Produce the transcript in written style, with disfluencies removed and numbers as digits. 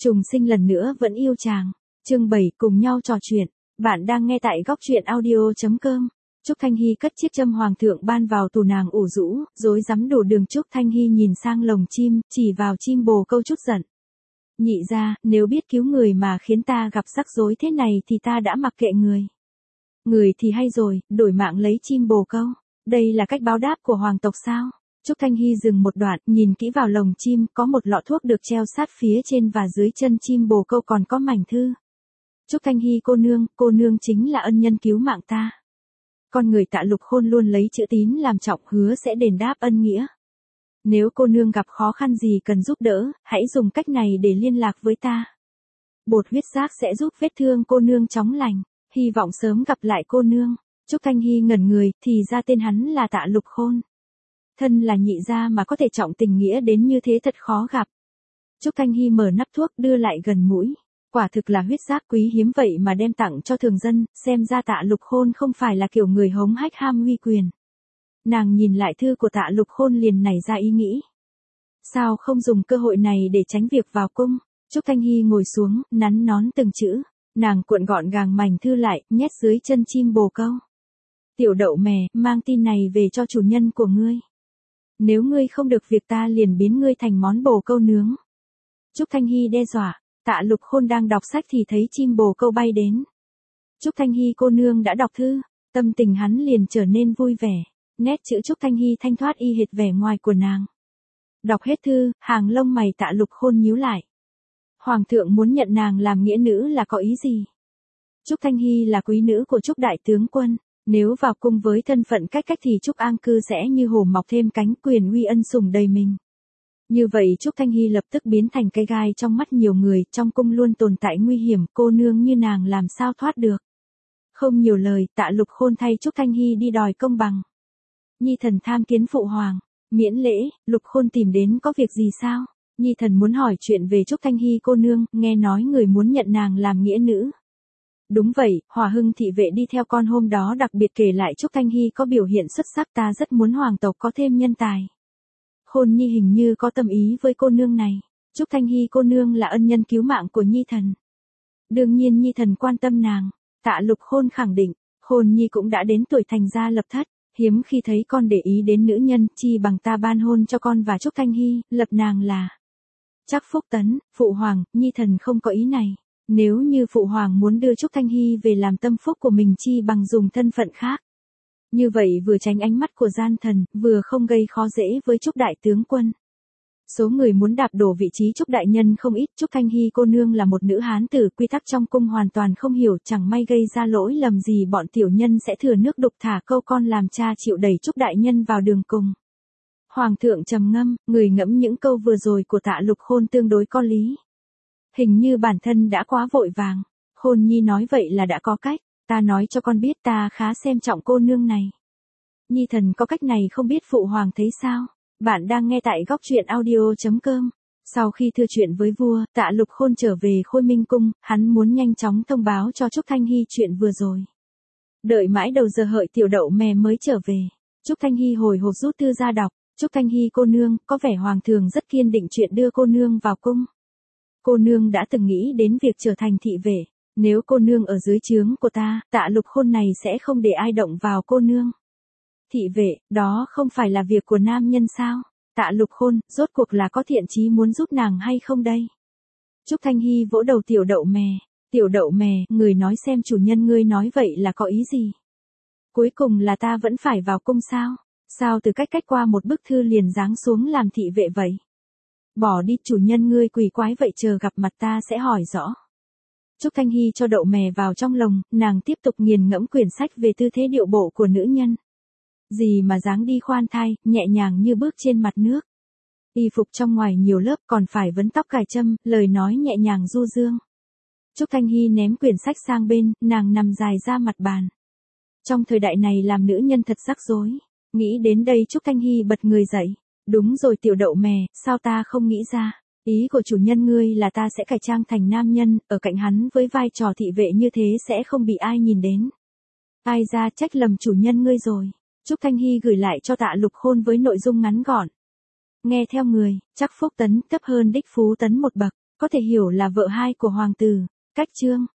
Trùng sinh lần nữa vẫn yêu chàng. Chương 7 cùng nhau trò chuyện. Bạn đang nghe tại góc truyện audio.com. Trúc Thanh Hy cất chiếc châm hoàng thượng ban vào tủ nàng ủ rũ, rối rắm đủ đường. Trúc Thanh Hy nhìn sang lồng chim, chỉ vào chim bồ câu chút giận. Nhị ra, nếu biết cứu người mà khiến ta gặp rắc rối thế này thì ta đã mặc kệ người. Người thì hay rồi, đổi mạng lấy chim bồ câu. Đây là cách báo đáp của hoàng tộc sao? Trúc Thanh Hy dừng một đoạn, nhìn kỹ vào lồng chim, có một lọ thuốc được treo sát phía trên và dưới chân chim bồ câu còn có mảnh thư. Trúc Thanh Hy cô nương chính là ân nhân cứu mạng ta. Con người Tạ Lục Khôn luôn lấy chữ tín làm trọng, hứa sẽ đền đáp ân nghĩa. Nếu cô nương gặp khó khăn gì cần giúp đỡ, hãy dùng cách này để liên lạc với ta. Bột huyết giác sẽ giúp vết thương cô nương chóng lành, hy vọng sớm gặp lại cô nương. Trúc Thanh Hy ngẩn người, thì ra tên hắn là Tạ Lục Khôn. Thân là nhị gia mà có thể trọng tình nghĩa đến như thế thật khó gặp. Trúc Thanh Hy mở nắp thuốc đưa lại gần mũi. Quả thực là huyết giác quý hiếm vậy mà đem tặng cho thường dân, xem ra Tạ Lục Khôn không phải là kiểu người hống hách ham uy quyền. Nàng nhìn lại thư của Tạ Lục Khôn liền nảy ra ý nghĩ. Sao không dùng cơ hội này để tránh việc vào cung? Trúc Thanh Hy ngồi xuống, nắn nón từng chữ. Nàng cuộn gọn gàng mảnh thư lại, nhét dưới chân chim bồ câu. Tiểu đậu mè, mang tin này về cho chủ nhân của ngươi. Nếu ngươi không được việc ta liền biến ngươi thành món bồ câu nướng. Trúc Thanh Hy đe dọa. Tạ Lục Khôn đang đọc sách thì thấy chim bồ câu bay đến. Trúc Thanh Hy cô nương đã đọc thư, tâm tình hắn liền trở nên vui vẻ. Nét chữ Trúc Thanh Hy thanh thoát y hệt vẻ ngoài của nàng. Đọc hết thư, hàng lông mày Tạ Lục Khôn nhíu lại. Hoàng thượng muốn nhận nàng làm nghĩa nữ là có ý gì? Trúc Thanh Hy là quý nữ của Trúc đại tướng quân. Nếu vào cung với thân phận cách thì Trúc An Cư sẽ như hổ mọc thêm cánh, quyền uy ân sủng đầy mình. Như vậy Trúc Thanh Hy lập tức biến thành cây gai trong mắt nhiều người, trong cung luôn tồn tại nguy hiểm, cô nương như nàng làm sao thoát được. Không nhiều lời, Tạ Lục Khôn thay Trúc Thanh Hy đi đòi công bằng. Nhi thần tham kiến phụ hoàng, miễn lễ. Lục Khôn tìm đến có việc gì sao? Nhi thần muốn hỏi chuyện về Trúc Thanh Hy cô nương, nghe nói người muốn nhận nàng làm nghĩa nữ. Đúng vậy, Hòa Hưng thị vệ đi theo con hôm đó đặc biệt kể lại Trúc Thanh Hy có biểu hiện xuất sắc, ta rất muốn hoàng tộc có thêm nhân tài. Khôn Nhi hình như có tâm ý với cô nương này. Trúc Thanh Hy cô nương là ân nhân cứu mạng của Nhi thần. Đương nhiên Nhi thần quan tâm nàng. Tạ Lục Khôn khẳng định, Khôn Nhi cũng đã đến tuổi thành gia lập thất, hiếm khi thấy con để ý đến nữ nhân, chi bằng ta ban hôn cho con và Trúc Thanh Hy, lập nàng là chắc phúc tấn. Phụ hoàng, Nhi thần không có ý này. Nếu như phụ hoàng muốn đưa Trúc Thanh Hy về làm tâm phúc của mình, chi bằng dùng thân phận khác. Như vậy vừa tránh ánh mắt của gian thần, vừa không gây khó dễ với Trúc đại tướng quân. Số người muốn đạp đổ vị trí Trúc đại nhân không ít. Trúc Thanh Hy cô nương là một nữ hán tử, quy tắc trong cung hoàn toàn không hiểu, chẳng may gây ra lỗi lầm gì bọn tiểu nhân sẽ thừa nước đục thả câu, con làm cha chịu đẩy Trúc đại nhân vào đường cùng. Hoàng thượng trầm ngâm, người ngẫm những câu vừa rồi của Tạ Lục Khôn tương đối có lý. Hình như bản thân đã quá vội vàng. Khôn Nhi nói vậy là đã có cách. Ta nói cho con biết ta khá xem trọng cô nương này. Nhi thần có cách này không biết phụ hoàng thấy sao? Bạn đang nghe tại góc truyện audio.com. Sau khi thưa chuyện với vua, Tạ Lục Khôn trở về Khôi Minh Cung, hắn muốn nhanh chóng thông báo cho Trúc Thanh Hy chuyện vừa rồi. Đợi mãi đầu giờ hợi tiểu đậu mè mới trở về. Trúc Thanh Hy hồi hộp rút thư ra đọc. Trúc Thanh Hy cô nương, có vẻ hoàng thượng rất kiên định chuyện đưa cô nương vào cung. Cô nương đã từng nghĩ đến việc trở thành thị vệ. Nếu cô nương ở dưới trướng của ta, Tạ Lục Khôn này sẽ không để ai động vào cô nương. Thị vệ, đó không phải là việc của nam nhân sao? Tạ Lục Khôn, rốt cuộc là có thiện chí muốn giúp nàng hay không đây? Trúc Thanh Hy vỗ đầu tiểu đậu mè. Tiểu đậu mè, người nói xem chủ nhân ngươi nói vậy là có ý gì? Cuối cùng là ta vẫn phải vào cung sao? Sao từ cách qua một bức thư liền giáng xuống làm thị vệ vậy? Bỏ đi, chủ nhân ngươi quỷ quái vậy, chờ gặp mặt ta sẽ hỏi rõ. Trúc Thanh Hy cho đậu mè vào trong lồng, nàng tiếp tục nghiền ngẫm quyển sách về tư thế điệu bộ của nữ nhân. Gì mà dáng đi khoan thai, nhẹ nhàng như bước trên mặt nước. Y phục trong ngoài nhiều lớp, còn phải vấn tóc cài châm, lời nói nhẹ nhàng du dương. Trúc Thanh Hy ném quyển sách sang bên, nàng nằm dài ra mặt bàn. Trong thời đại này làm nữ nhân thật rắc rối. Nghĩ đến đây Trúc Thanh Hy bật người dậy. Đúng rồi tiểu đậu mè, sao ta không nghĩ ra? Ý của chủ nhân ngươi là ta sẽ cải trang thành nam nhân, ở cạnh hắn với vai trò thị vệ, như thế sẽ không bị ai nhìn đến. Ai ra, trách lầm chủ nhân ngươi rồi. Trúc Thanh Hy gửi lại cho Tạ Lục Khôn với nội dung ngắn gọn. Nghe theo người, chắc phúc tấn thấp hơn đích phú tấn một bậc. có thể hiểu là vợ hai của hoàng tử. Cách chương